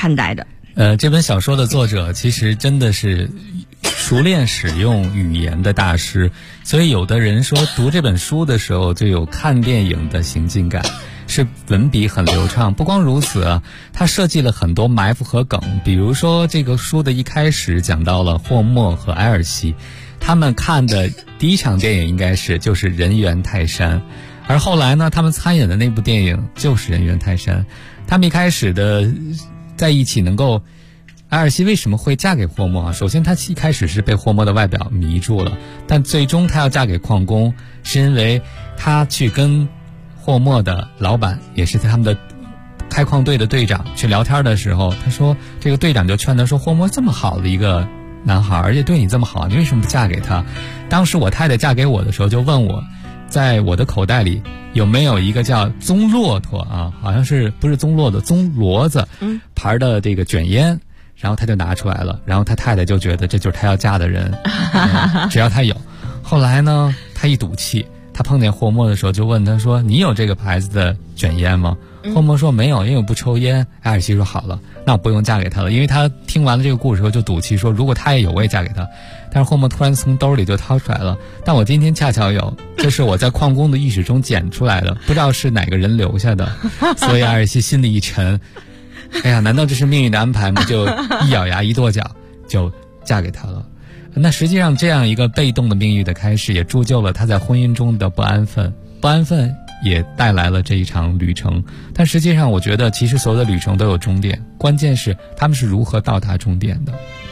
看待的？ 这本小说的作者其实真的是熟练使用语言的大师，所以有的人说读这本书的时候就有看电影的行进感，是文笔很流畅。不光如此啊，他设计了很多埋伏和梗，比如说这个书的一开始讲到了霍默和埃尔西，他们看的第一场电影应该就是人猿泰山，而后来呢，他们参演的那部电影就是人猿泰山。他们一开始的在一起能够，埃尔西为什么会嫁给霍默啊？首先他一开始是被霍默的外表迷住了，但最终他要嫁给矿工，是因为他去跟霍默的老板，也是他们的开矿队的队长去聊天的时候，他说这个队长就劝他说，霍默这么好的一个男孩，而且对你这么好，你为什么不嫁给他？当时我太太嫁给我的时候就问我，在我的口袋里有没有一个叫棕骆驼啊，好像是不是棕骆驼，棕骡子牌的这个卷烟，然后他就拿出来了，然后他太太就觉得这就是他要嫁的人，只要他有。后来呢，他一赌气，他碰见霍默的时候就问他说，你有这个牌子的卷烟吗？霍默说没有，因为我不抽烟。埃尔西说好了，那我不用嫁给他了，因为他听完了这个故事后就赌气说，如果他也有我也嫁给他。但是霍默突然从兜里就掏出来了，但我今天恰巧有，这是我在矿工的浴室中捡出来的，不知道是哪个人留下的。所以埃尔西心里一沉，哎呀，难道这是命运的安排吗？就一咬牙一跺脚就嫁给他了。那实际上这样一个被动的命运的开始，也铸就了他在婚姻中的不安分也带来了这一场旅程。但实际上我觉得其实所有的旅程都有终点，关键是他们是如何到达终点的。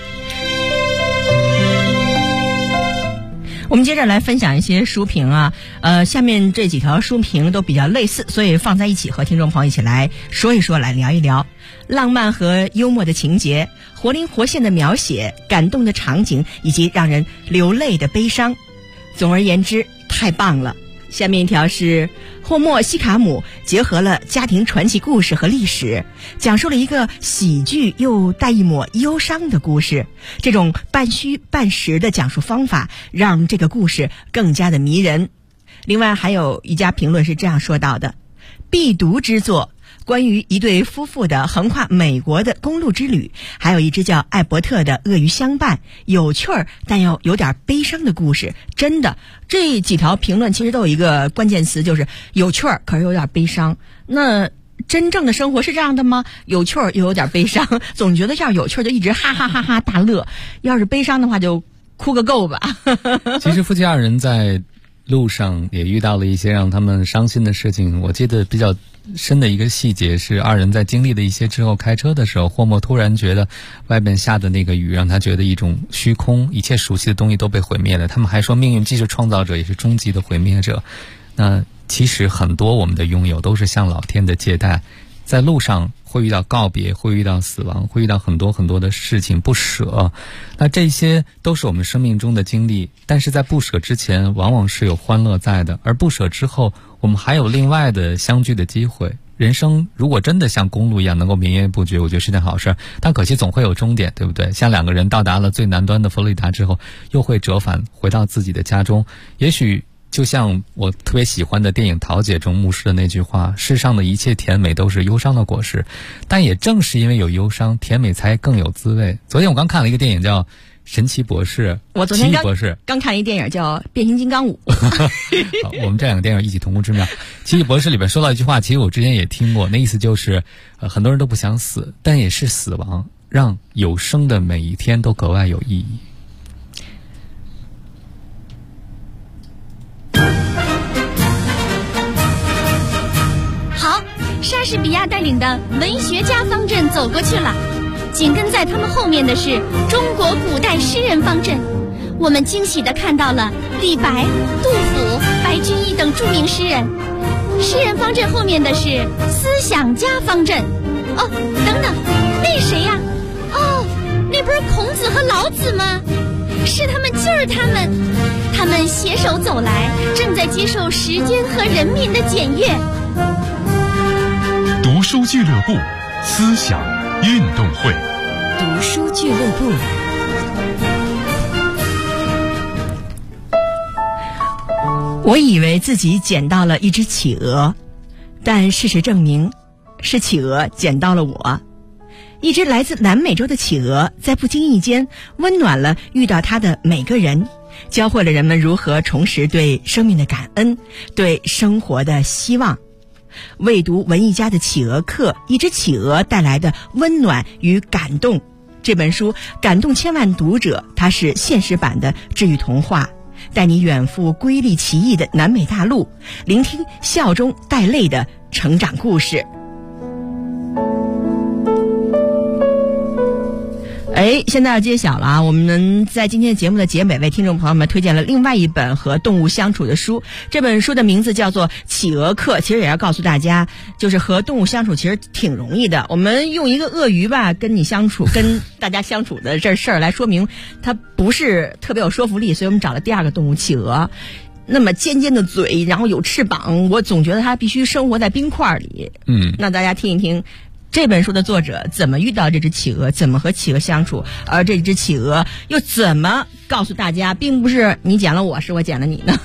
我们接着来分享一些书评啊，下面这几条书评都比较类似，所以放在一起和听众朋友一起来说一说，来聊一聊。浪漫和幽默的情节，活灵活现的描写，感动的场景，以及让人流泪的悲伤，总而言之太棒了。下面一条是霍默西卡姆结合了家庭传奇故事和历史，讲述了一个喜剧又带一抹忧伤的故事。这种半虚半实的讲述方法让这个故事更加的迷人。另外还有一家评论是这样说到的，必读之作，关于一对夫妇的横跨美国的公路之旅，还有一只叫艾伯特的鳄鱼相伴，有趣儿但又有点悲伤的故事。真的，这几条评论其实都有一个关键词，就是有趣儿可是有点悲伤。那真正的生活是这样的吗？有趣儿又有点悲伤，总觉得要有趣儿就一直哈哈哈哈大乐，要是悲伤的话就哭个够吧。 其实夫妻二人在路上也遇到了一些让他们伤心的事情。我记得比较深的一个细节是，二人在经历了一些之后开车的时候，霍默突然觉得外面下的那个雨让他觉得一种虚空，一切熟悉的东西都被毁灭了。他们还说命运既是创造者也是终极的毁灭者。那其实很多我们的拥有都是向老天的借贷，在路上会遇到告别，会遇到死亡，会遇到很多很多的事情不舍，那这些都是我们生命中的经历。但是在不舍之前往往是有欢乐在的，而不舍之后我们还有另外的相聚的机会。人生如果真的像公路一样能够绵延不绝，我觉得是件好事，但可惜总会有终点，对不对？像两个人到达了最南端的佛罗里达之后，又会折返回到自己的家中。也许就像我特别喜欢的电影《桃姐》中牧师的那句话，世上的一切甜美都是忧伤的果实，但也正是因为有忧伤，甜美才更有滋味。昨天我刚看了一个电影叫《神奇博士》， 我昨天刚看一电影叫《变形金刚5》。 好，我们这两个电影异曲同工之妙。《奇异博士》里边说到一句话，其实我之前也听过，那意思就是很多人都不想死，但也是死亡让有生的每一天都格外有意义。 好，莎士比亚带领的文学家方阵走过去了，紧跟在他们后面的是中国古代诗人方阵。我们惊喜地看到了李白、杜甫、白居易等著名诗人。诗人方阵后面的是思想家方阵。哦，等等，那谁呀？哦，那不是孔子和老子吗？是他们，就是他们，他们携手走来，正在接受时间和人民的检阅。 读书俱乐部，思想运动会。 读书俱乐部。 我以为自己捡到了一只企鹅，但事实证明是企鹅捡到了我。 一只来自南美洲的企鹅，在不经意间温暖了遇到它的每个人，教会了人们如何重拾对生命的感恩，对生活的希望。未读文艺家的企鹅课，一只企鹅带来的温暖与感动。这本书感动千万读者，它是现实版的治愈童话，带你远赴瑰丽奇异的南美大陆，聆听笑中带泪的成长故事。现在要揭晓了啊！我们在今天的节目的结尾为听众朋友们推荐了另外一本和动物相处的书，这本书的名字叫做《企鹅课》。其实也要告诉大家，就是和动物相处其实挺容易的。我们用一个鳄鱼吧跟大家相处的这事儿来说明它不是特别有说服力，所以我们找了第二个动物企鹅。那么尖尖的嘴，然后有翅膀，我总觉得它必须生活在冰块里。那大家听一听这本书的作者怎么遇到这只企鹅，怎么和企鹅相处，而这只企鹅又怎么告诉大家并不是你捡了我，是我捡了你呢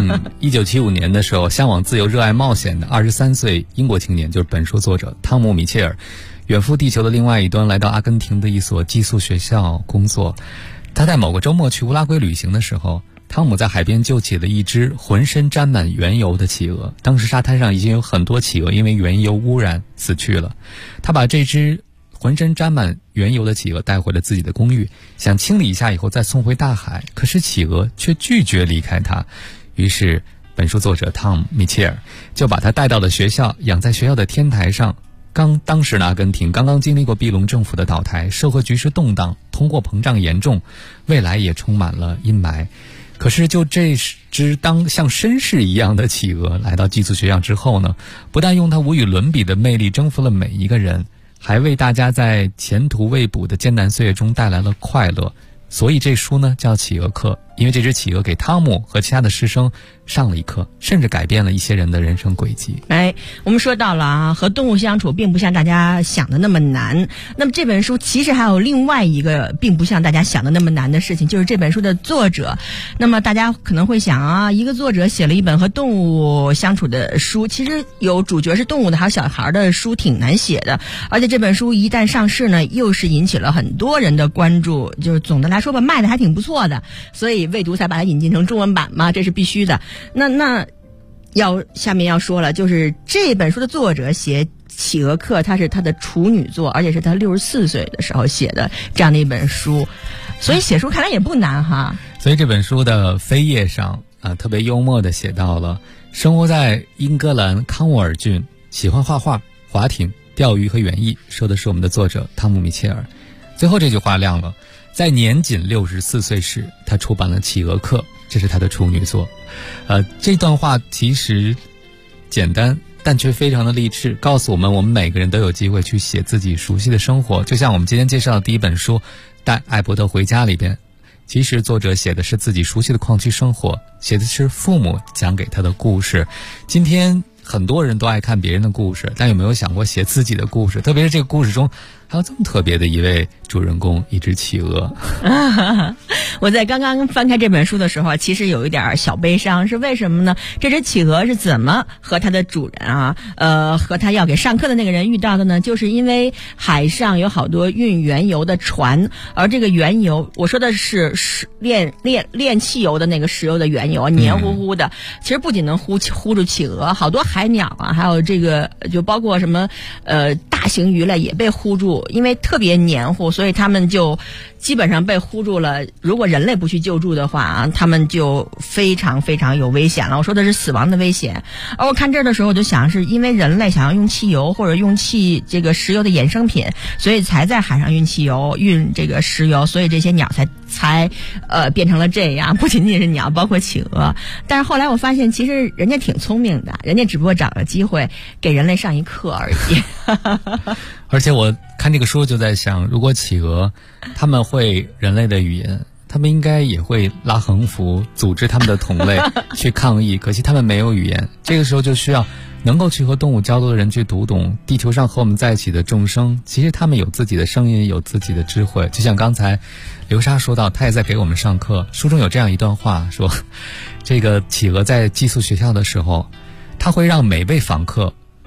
？1975年的时候，向往自由热爱冒险的23岁英国青年，就是本书作者汤姆·米切尔，远赴地球的另外一端，来到阿根廷的一所寄宿学校工作。他在某个周末去乌拉圭旅行的时候，汤姆在海边救起了一只浑身沾满原油的企鹅。当时沙滩上已经有很多企鹅因为原油污染死去了。他把这只浑身沾满原油的企鹅带回了自己的公寓，想清理一下以后再送回大海，可是企鹅却拒绝离开他。于是本书作者汤姆·米切尔就把它带到了学校，养在学校的天台上。当时的阿根廷刚刚经历过庇隆政府的倒台，社会局势动荡，通货膨胀严重，未来也充满了阴霾。可是就这只像绅士一样的企鹅来到寄宿学校之后呢，不但用它无与伦比的魅力征服了每一个人，还为大家在前途未卜的艰难岁月中带来了快乐。所以这书呢叫《企鹅课》，因为这只企鹅给汤姆和其他的师生上了一课，甚至改变了一些人的人生轨迹。 我们说到了啊，和动物相处并不像大家想的那么难。那么这本书其实还有另外一个并不像大家想的那么难的事情，就是这本书的作者。那么大家可能会想啊，一个作者写了一本和动物相处的书，其实有主角是动物的还有小孩的书挺难写的。而且这本书一旦上市呢，又是引起了很多人的关注，就是总的来说吧，卖的还挺不错的，所以未读才把它引进成中文版嘛，这是必须的。那下面要说了，就是这本书的作者写《企鹅课》，它是他的处女作，而且是他64岁的时候写的这样的一本书，所以写书看来也不难哈。 所以这本书的扉页上特别幽默地写到了，生活在英格兰康沃尔郡，喜欢画画、划艇、钓鱼和园艺，说的是我们的作者汤姆·米切尔。最后这句话亮了，在年仅64岁时，他出版了《企鹅课》，这是他的处女作。这段话其实简单，但却非常的励志，告诉我们每个人都有机会去写自己熟悉的生活。就像我们今天介绍的第一本书《带艾伯特回家》里边，其实作者写的是自己熟悉的矿区生活，写的是父母讲给他的故事。今天很多人都爱看别人的故事，但有没有想过写自己的故事？特别是这个故事中还有这么特别的一位主人公，一只企鹅。 我在刚刚翻开这本书的时候，其实有一点小悲伤，是为什么呢？这只企鹅是怎么和它的主人和他要给上课的那个人遇到的呢？就是因为海上有好多运原油的船，而这个原油，我说的是炼汽油的那个石油的原油，黏糊糊的，其实不仅能糊住企鹅，好多海鸟啊，还有这个就包括什么大型鱼类也被糊住，因为特别黏糊，所以他们就基本上被糊住了。如果人类不去救助的话他们就非常非常有危险了。我说的是死亡的危险。而我看这儿的时候，我就想是因为人类想要用汽油或者用这个石油的衍生品，所以才在海上运汽油、运这个石油，所以这些鸟才变成了这样。不仅仅是鸟，包括企鹅。但是后来我发现，其实人家挺聪明的，人家只不过找个机会给人类上一课而已。 而且我看这个书就在想，如果企鹅他们会人类的语言，他们应该也会拉横幅组织他们的同类去抗议，可惜他们没有语言。这个时候就需要能够去和动物交流的人去读懂地球上和我们在一起的众生，其实他们有自己的声音，有自己的智慧。就像刚才流沙说到，他也在给我们上课。书中有这样一段话，说这个企鹅在寄宿学校的时候，他会让每位访客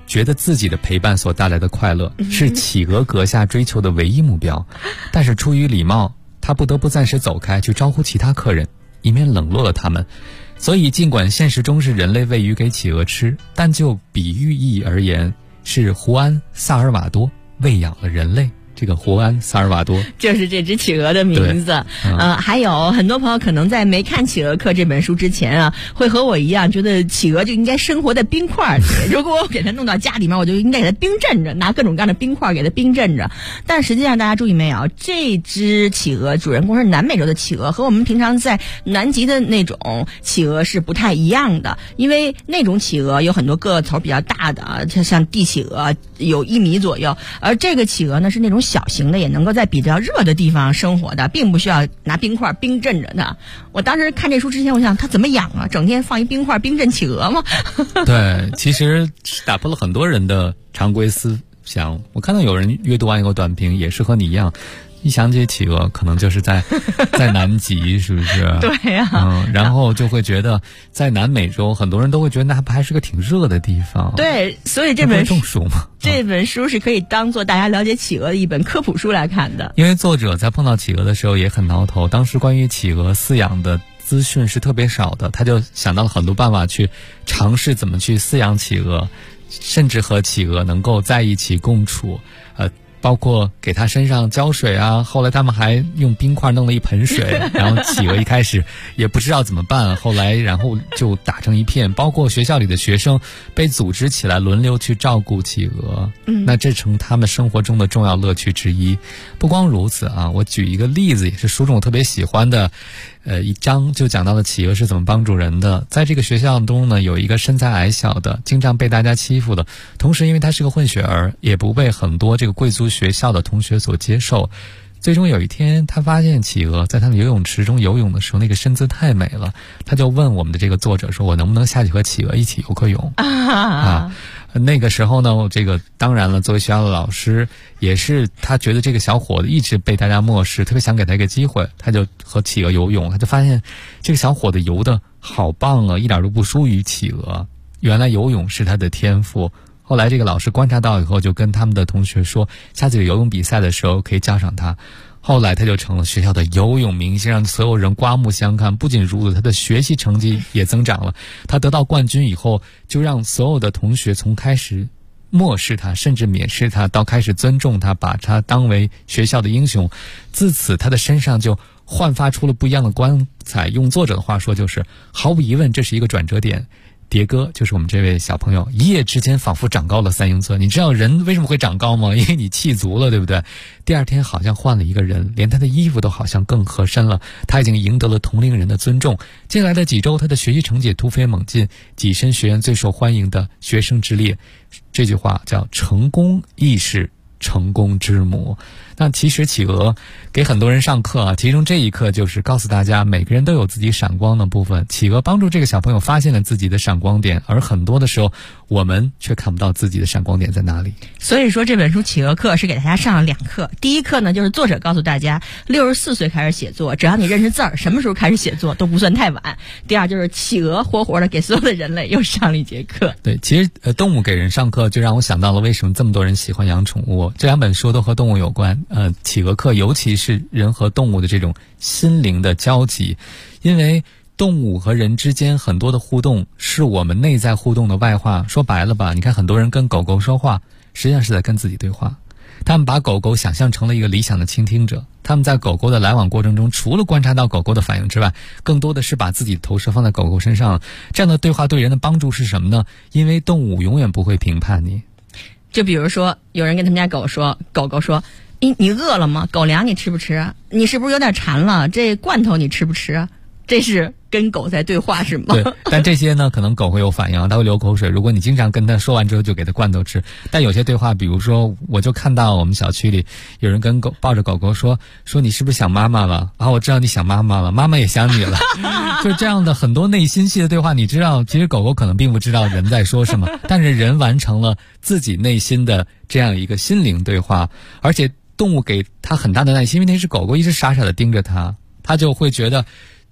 觉得自己的陪伴所带来的快乐是企鹅阁下追求的唯一目标，但是出于礼貌，他不得不暂时走开去招呼其他客人，以免冷落了他们。所以尽管现实中是人类喂鱼给企鹅吃，但就比喻意而言，是胡安·萨尔瓦多喂养了人类。这个胡安·萨尔瓦多就是这只企鹅的名字。还有很多朋友可能在没看《企鹅课》这本书之前啊，会和我一样觉得企鹅就应该生活在冰块里。如果我给它弄到家里面，我就应该给它冰镇着，拿各种各样的冰块给它冰镇着。但实际上大家注意没有，这只企鹅主人公是南美洲的企鹅，和我们平常在南极的那种企鹅是不太一样的。因为那种企鹅有很多个头比较大的，像帝企鹅有1米左右，而这个企鹅呢是那种小型的，也能够在比较热的地方生活的，并不需要拿冰块冰镇着它。我当时看这书之前，我想它怎么养啊？整天放一冰块冰镇企鹅吗？ 对，其实打破了很多人的常规思想。我看到有人阅读完一个短评，也是和你一样，一想起企鹅，可能就是在南极，是不是？ 对呀。 然后就会觉得在南美洲，很多人都会觉得那还是个挺热的地方。 对，所以这本中暑吗？ 这本书是可以当做大家了解企鹅的一本科普书来看的。 因为作者在碰到企鹅的时候也很挠头，当时关于企鹅饲养的资讯是特别少的，他就想到了很多办法去尝试怎么去饲养企鹅，甚至和企鹅能够在一起共处，包括给它身上浇水啊，后来他们还用冰块弄了一盆水，然后企鹅一开始也不知道怎么办，后来然后就打成一片，包括学校里的学生被组织起来轮流去照顾企鹅，那这成他们生活中的重要乐趣之一。不光如此啊，我举一个例子，也是书中我特别喜欢的一章，就讲到了企鹅是怎么帮助人的。在这个学校中呢，有一个身材矮小的，经常被大家欺负的，同时因为他是个混血儿，也不被很多这个贵族学校的同学所接受。最终有一天，他发现企鹅在他的游泳池中游泳的时候，那个身姿太美了，他就问我们的这个作者说，我能不能下去和企鹅一起游个泳那个时候呢，这个当然了，作为学校的老师，也是他觉得这个小伙子一直被大家漠视，特别想给他一个机会，他就和企鹅游泳，他就发现这个小伙子游得好棒啊，一点都不输于企鹅，原来游泳是他的天赋。后来这个老师观察到以后，就跟他们的同学说，下次有游泳比赛的时候可以叫上他。后来他就成了学校的游泳明星，让所有人刮目相看。不仅如此，他的学习成绩也增长了。他得到冠军以后，就让所有的同学从开始漠视他，甚至蔑视他，到开始尊重他，把他当为学校的英雄。自此，他的身上就焕发出了不一样的光彩。用作者的话说，就是毫无疑问，这是一个转折点。蝶哥就是我们这位小朋友，一夜之间仿佛长高了3英寸。你知道人为什么会长高吗？因为你气足了，对不对？第二天好像换了一个人，连他的衣服都好像更合身了。他已经赢得了同龄人的尊重。接下来的几周，他的学习成绩突飞猛进，跻身学院最受欢迎的学生之列。这句话叫成功亦是成功之母。那其实企鹅给很多人上课啊，其中这一课就是告诉大家，每个人都有自己闪光的部分。企鹅帮助这个小朋友发现了自己的闪光点，而很多的时候我们却看不到自己的闪光点在哪里。 所以说这本书企鹅课是给大家上了2课。第一课呢，就是作者告诉大家64岁开始写作，只要你认识字儿，什么时候开始写作都不算太晚。第二就是企鹅活活的给所有的人类又上了一节课。 对，其实动物给人上课就让我想到了为什么这么多人喜欢养宠物。这2本书都和动物有关。企鹅课尤其是人和动物的这种心灵的交集，因为动物和人之间很多的互动是我们内在互动的外化。说白了吧，你看很多人跟狗狗说话，实际上是在跟自己对话。他们把狗狗想象成了一个理想的倾听者，他们在狗狗的来往过程中，除了观察到狗狗的反应之外，更多的是把自己的投射放在狗狗身上。这样的对话对人的帮助是什么呢？因为动物永远不会评判你。 就比如说有人跟他们家狗说，狗狗说，你饿了吗？狗粮你吃不吃？你是不是有点馋了？这罐头你吃不吃？这是跟狗在对话是吗？ 对，但这些呢，可能狗会有反应，它会流口水。如果你经常跟它说完之后就给它罐头吃，但有些对话，比如说，我就看到我们小区里有人跟狗抱着狗狗说你是不是想妈妈了？啊，我知道你想妈妈了，妈妈也想你了。就这样的很多内心戏的对话，你知道，其实狗狗可能并不知道人在说什么，但是人完成了自己内心的这样一个心灵对话，而且动物给它很大的耐心，因为那只狗狗一直傻傻的盯着它，它就会觉得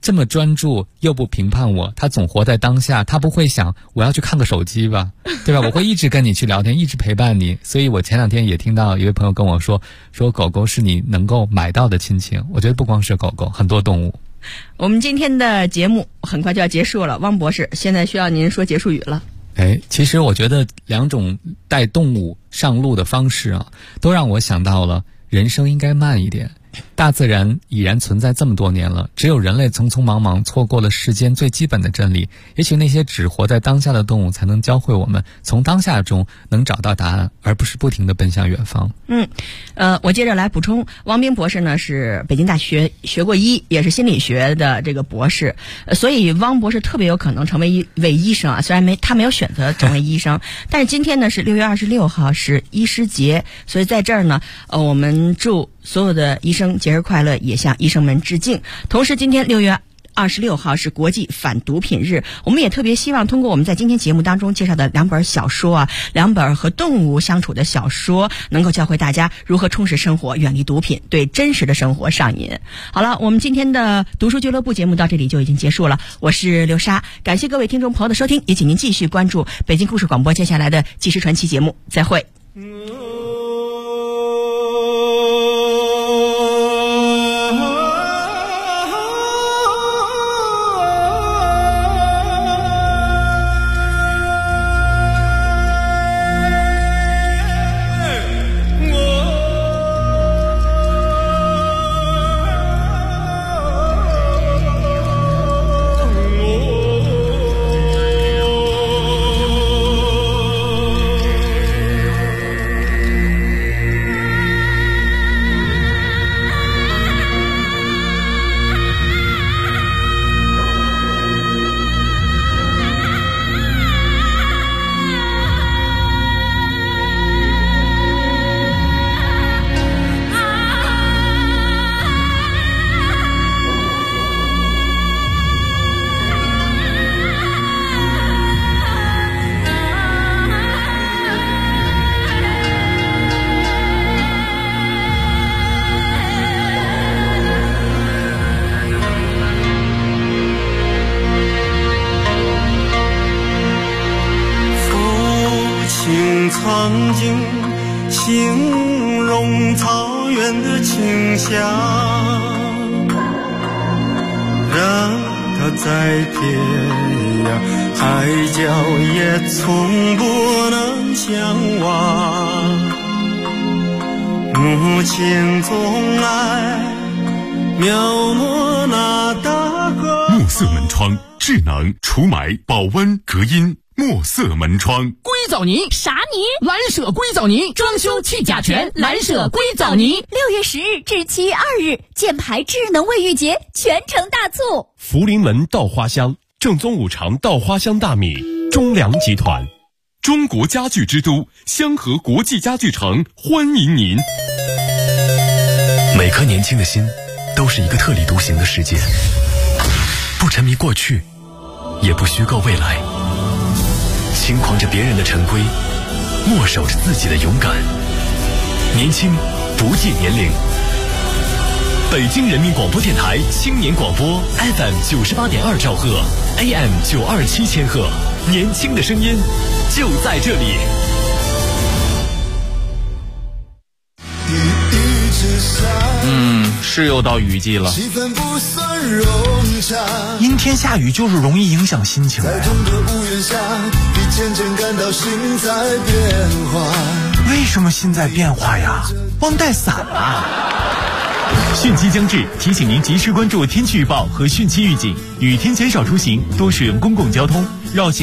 这么专注又不评判我，他总活在当下，他不会想我要去看个手机吧，对吧？我会一直跟你去聊天，一直陪伴你。所以我前2天也听到一位朋友跟我说狗狗是你能够买到的亲情。我觉得不光是狗狗，很多动物。 我们今天的节目很快就要结束了，汪博士，现在需要您说结束语了。 其实我觉得2种带动物上路的方式啊，都让我想到了人生应该慢一点。大自然已然存在这么多年了，只有人类匆匆忙忙错过了世间最基本的真理。也许那些只活在当下的动物才能教会我们从当下中能找到答案，而不是不停地奔向远方。 我接着来补充，汪冰博士呢是北京大学学过医，也是心理学的这个博士，所以汪博士特别有可能成为一位医生啊。虽然他没有选择成为医生，但是今天呢是6月26号是医师节，所以在这儿呢，我们祝所有的医生节日快乐，也向医生们致敬。同时今天6月26号是国际反毒品日，我们也特别希望通过我们在今天节目当中介绍的2本小说啊，2本和动物相处的小说，能够教会大家如何充实生活，远离毒品，对真实的生活上瘾。好了，我们今天的读书俱乐部节目到这里就已经结束了，我是刘莎，感谢各位听众朋友的收听，也请您继续关注北京故事广播接下来的纪实传奇节目，再会。 曾经形容草原的清香，让它在天涯海角也从不能相忘。母亲总爱描摹那大河。 墨色门窗，智能除霾、保温、隔音。墨色门窗， 硅藻泥啥泥？ 蓝舍硅藻泥，装修去甲醛，蓝舍硅藻泥。6 月10日至7月2日，箭牌智能卫浴节全城大促。 福临门稻花香，正宗5常稻花香大米，中粮集团。 中国家具之都香河国际家具城欢迎您。 每颗年轻的心都是一个特立独行的世界，不沉迷过去，也不虚构未来，轻狂着别人的陈规，默守着自己的勇敢。年轻不计年龄。北京人民广播电台青年广播 FM 98.2兆赫 AM 927千赫，年轻的声音就在这里。 是又到雨季了，阴天下雨就是容易影响心情的呀。为什么心在变化呀？忘带伞了。 汛期将至，提醒您及时关注天气预报和汛期预警，雨天减少出行，多使用公共交通，绕行